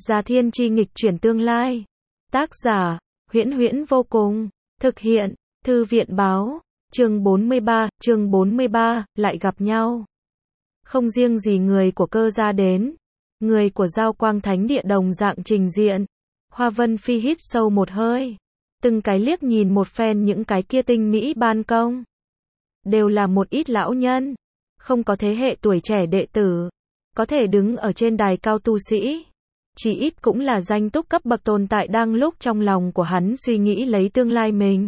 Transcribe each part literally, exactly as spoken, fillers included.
Già Thiên Chi nghịch chuyển tương lai. Tác giả, Huyễn Huyễn vô cùng. Thực hiện, Thư viện báo. Chương bốn mươi ba, chương bốn mươi ba, lại gặp nhau. Không riêng gì người của Cơ gia đến, người của Giao Quang Thánh Địa đồng dạng trình diện. Hoa Vân Phi hít sâu một hơi, từng cái liếc nhìn một phen những cái kia tinh mỹ ban công. Đều là một ít lão nhân, không có thế hệ tuổi trẻ đệ tử, có thể đứng ở trên đài cao tu sĩ. Chỉ ít cũng là danh túc cấp bậc tồn tại đang lúc trong lòng của hắn suy nghĩ lấy tương lai mình.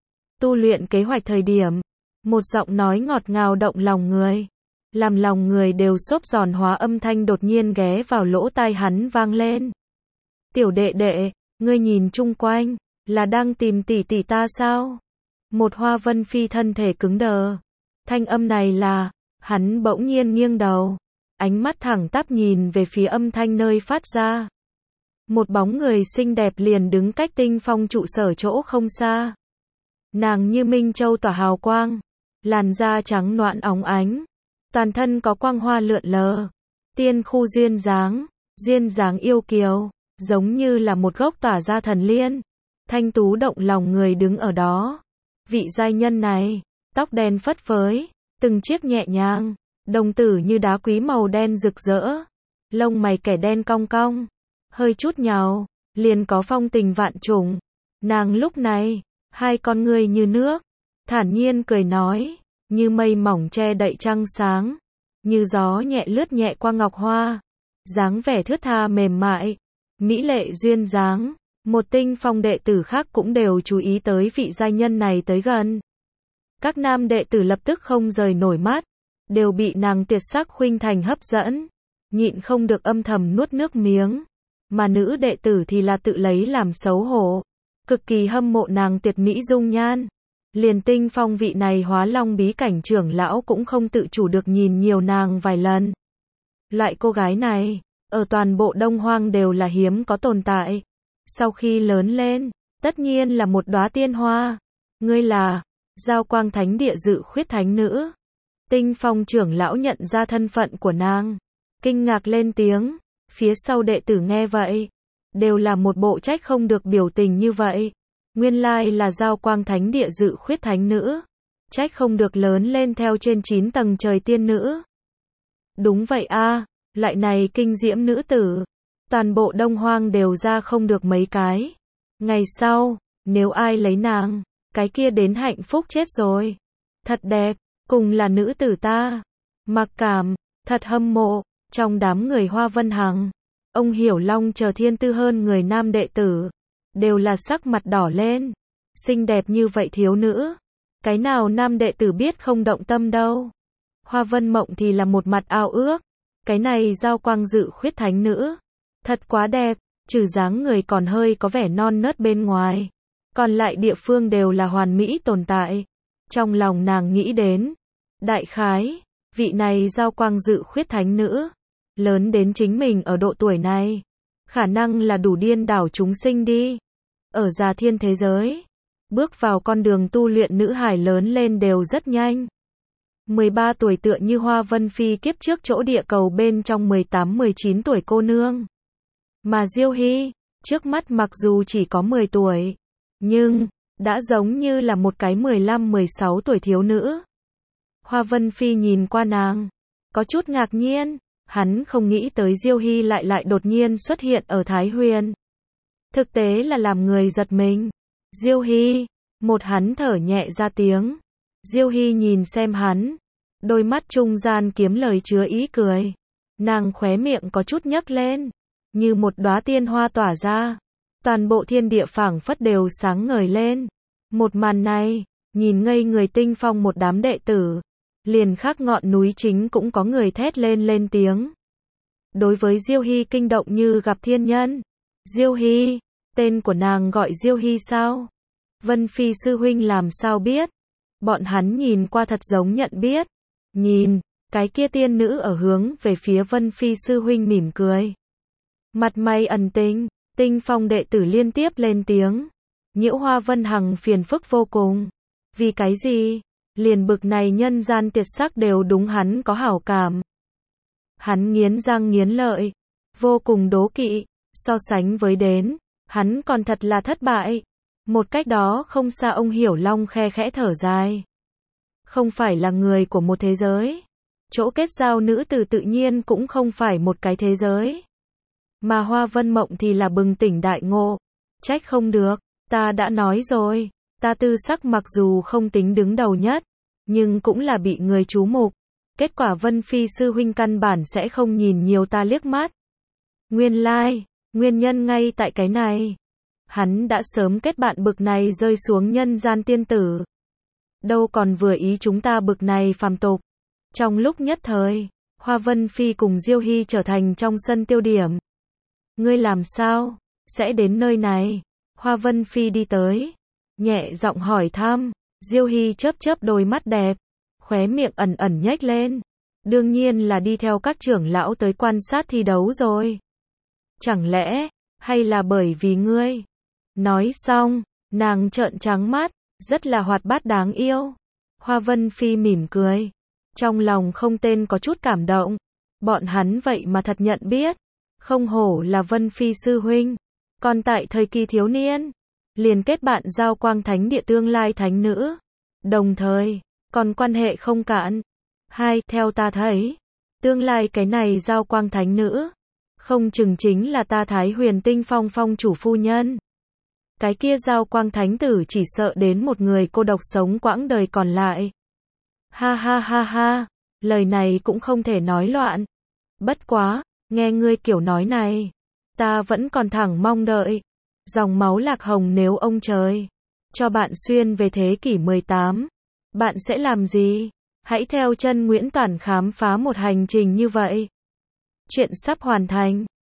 Tu luyện kế hoạch thời điểm, một giọng nói ngọt ngào động lòng người, làm lòng người đều xốp giòn hóa âm thanh đột nhiên ghé vào lỗ tai hắn vang lên. Tiểu đệ đệ, ngươi nhìn chung quanh, là đang tìm tỷ tỷ ta sao? Một Hoa Vân Phi thân thể cứng đờ. Thanh âm này là, hắn bỗng nhiên nghiêng đầu, ánh mắt thẳng tắp nhìn về phía âm thanh nơi phát ra. Một bóng người xinh đẹp liền đứng cách Tinh Phong trụ sở chỗ không xa. Nàng như minh châu tỏa hào quang, làn da trắng nõn óng ánh, toàn thân có quang hoa lượn lờ, tiên khu duyên dáng, duyên dáng yêu kiều, giống như là một gốc tỏa ra thần liên, thanh tú động lòng người đứng ở đó. Vị giai nhân này, tóc đen phất phới, từng chiếc nhẹ nhàng, đồng tử như đá quý màu đen rực rỡ, lông mày kẻ đen cong cong, hơi chút nhào, liền có phong tình vạn trùng. Nàng lúc này, hai con ngươi như nước, thản nhiên cười nói, như mây mỏng che đậy trăng sáng, như gió nhẹ lướt nhẹ qua ngọc hoa, dáng vẻ thướt tha mềm mại, mỹ lệ duyên dáng. Một Tinh Phong đệ tử khác cũng đều chú ý tới vị giai nhân này tới gần. Các nam đệ tử lập tức không rời nổi mắt, đều bị nàng tuyệt sắc khuynh thành hấp dẫn, nhịn không được âm thầm nuốt nước miếng. Mà nữ đệ tử thì là tự lấy làm xấu hổ, cực kỳ hâm mộ nàng tuyệt mỹ dung nhan. Liền Tinh Phong vị này Hóa Long bí cảnh trưởng lão cũng không tự chủ được nhìn nhiều nàng vài lần. Loại cô gái này, ở toàn bộ Đông Hoang đều là hiếm có tồn tại. Sau khi lớn lên, tất nhiên là một đóa tiên hoa. Ngươi là Giao Quang Thánh Địa dự khuyết thánh nữ. Tinh Phong trưởng lão nhận ra thân phận của nàng, kinh ngạc lên tiếng. Phía sau đệ tử nghe vậy, đều là một bộ trách không được biểu tình như vậy. Nguyên lai là Giao Quang Thánh Địa dự khuyết thánh nữ, trách không được lớn lên theo trên chín tầng trời tiên nữ. Đúng vậy a, loại này kinh diễm nữ tử, toàn bộ Đông Hoang đều ra không được mấy cái. Ngày sau, nếu ai lấy nàng, cái kia đến hạnh phúc chết rồi. Thật đẹp, cùng là nữ tử ta. Mặc Cảm, thật hâm mộ. Trong đám người Hoa Vân Hằng, ông Hiểu Long chờ thiên tư hơn người nam đệ tử, đều là sắc mặt đỏ lên. Xinh đẹp như vậy thiếu nữ, cái nào nam đệ tử biết không động tâm đâu. Hoa Vân Mộng thì là một mặt ao ước, cái này Giao Quang dự khuyết thánh nữ, thật quá đẹp, trừ dáng người còn hơi có vẻ non nớt bên ngoài, còn lại địa phương đều là hoàn mỹ tồn tại. Trong lòng nàng nghĩ đến, đại khái, vị này Giao Quang dự khuyết thánh nữ, lớn đến chính mình ở độ tuổi này, khả năng là đủ điên đảo chúng sinh đi. Ở Già Thiên thế giới, bước vào con đường tu luyện nữ hài lớn lên đều rất nhanh. mười ba tuổi tựa như Hoa Vân Phi kiếp trước chỗ địa cầu bên trong mười tám mười chín tuổi cô nương. Mà Diêu Hy, trước mắt mặc dù chỉ có mười tuổi, nhưng đã giống như là một cái mười lăm mười sáu tuổi thiếu nữ. Hoa Vân Phi nhìn qua nàng, có chút ngạc nhiên, hắn không nghĩ tới Diêu Hy lại lại đột nhiên xuất hiện ở Thái Huyền. Thực tế là làm người giật mình. Diêu Hy, một hắn thở nhẹ ra tiếng. Diêu Hy nhìn xem hắn, đôi mắt trung gian kiếm lời chứa ý cười. Nàng khóe miệng có chút nhấc lên, như một đóa tiên hoa tỏa ra. Toàn bộ thiên địa phảng phất đều sáng ngời lên. Một màn này, nhìn ngây người Tinh Phong một đám đệ tử. Liền khắc ngọn núi chính cũng có người thét lên lên tiếng. Đối với Diêu Hy kinh động như gặp thiên nhân. Diêu Hy, tên của nàng gọi Diêu Hy sao? Vân Phi sư huynh làm sao biết? Bọn hắn nhìn qua thật giống nhận biết. Nhìn, cái kia tiên nữ ở hướng về phía Vân Phi sư huynh mỉm cười. Mặt mày ẩn tình, Tinh Phong đệ tử liên tiếp lên tiếng. Nhiễu Hoa Vân Hằng phiền phức vô cùng. Vì cái gì? Liền bực này nhân gian tuyệt sắc đều đúng hắn có hảo cảm. Hắn nghiến răng nghiến lợi, vô cùng đố kỵ, So sánh với đến, hắn còn thật là thất bại. Một cách đó không xa ông Hiểu Long khe khẽ thở dài. Không phải là người của một thế giới. Chỗ kết giao nữ tử tự nhiên cũng không phải một cái thế giới. Mà Hoa Vân Mộng thì là bừng tỉnh đại ngộ. Trách không được, ta đã nói rồi, ta tư sắc mặc dù không tính đứng đầu nhất, nhưng cũng là bị người chú mục. Kết quả Vân Phi sư huynh căn bản sẽ không nhìn nhiều ta liếc mắt. Nguyên lai, like, nguyên nhân ngay tại cái này. Hắn đã sớm kết bạn bực này rơi xuống nhân gian tiên tử. Đâu còn vừa ý chúng ta bực này phàm tục. Trong lúc nhất thời, Hoa Vân Phi cùng Diêu Hy trở thành trong sân tiêu điểm. Ngươi làm sao? Sẽ đến nơi này? Hoa Vân Phi đi tới. Nhẹ giọng hỏi thăm. Diêu Hy chớp chớp đôi mắt đẹp. Khóe miệng ẩn ẩn nhếch lên. Đương nhiên là đi theo các trưởng lão tới quan sát thi đấu rồi. Chẳng lẽ, hay là bởi vì ngươi? Nói xong, nàng trợn trắng mắt, rất là hoạt bát đáng yêu. Hoa Vân Phi mỉm cười. Trong lòng không tên có chút cảm động. Bọn hắn vậy mà thật nhận biết. Không hổ là Vân Phi sư huynh. Còn tại thời kỳ thiếu niên, liền kết bạn giao quang thánh địa tương lai thánh nữ. Đồng thời, còn quan hệ không cạn. Hai, theo ta thấy, tương lai cái này giao quang thánh nữ, không chừng chính là ta Thái Huyền Tinh Phong phong chủ phu nhân. Cái kia giao quang thánh tử chỉ sợ đến một người cô độc sống quãng đời còn lại. Ha ha ha ha, lời này cũng không thể nói loạn. Bất quá, nghe ngươi kiểu nói này, ta vẫn còn thẳng mong đợi. Dòng máu lạc hồng nếu ông trời cho bạn xuyên về thế kỷ mười tám, bạn sẽ làm gì? Hãy theo chân Nguyễn Toản khám phá một hành trình như vậy. Chuyện sắp hoàn thành.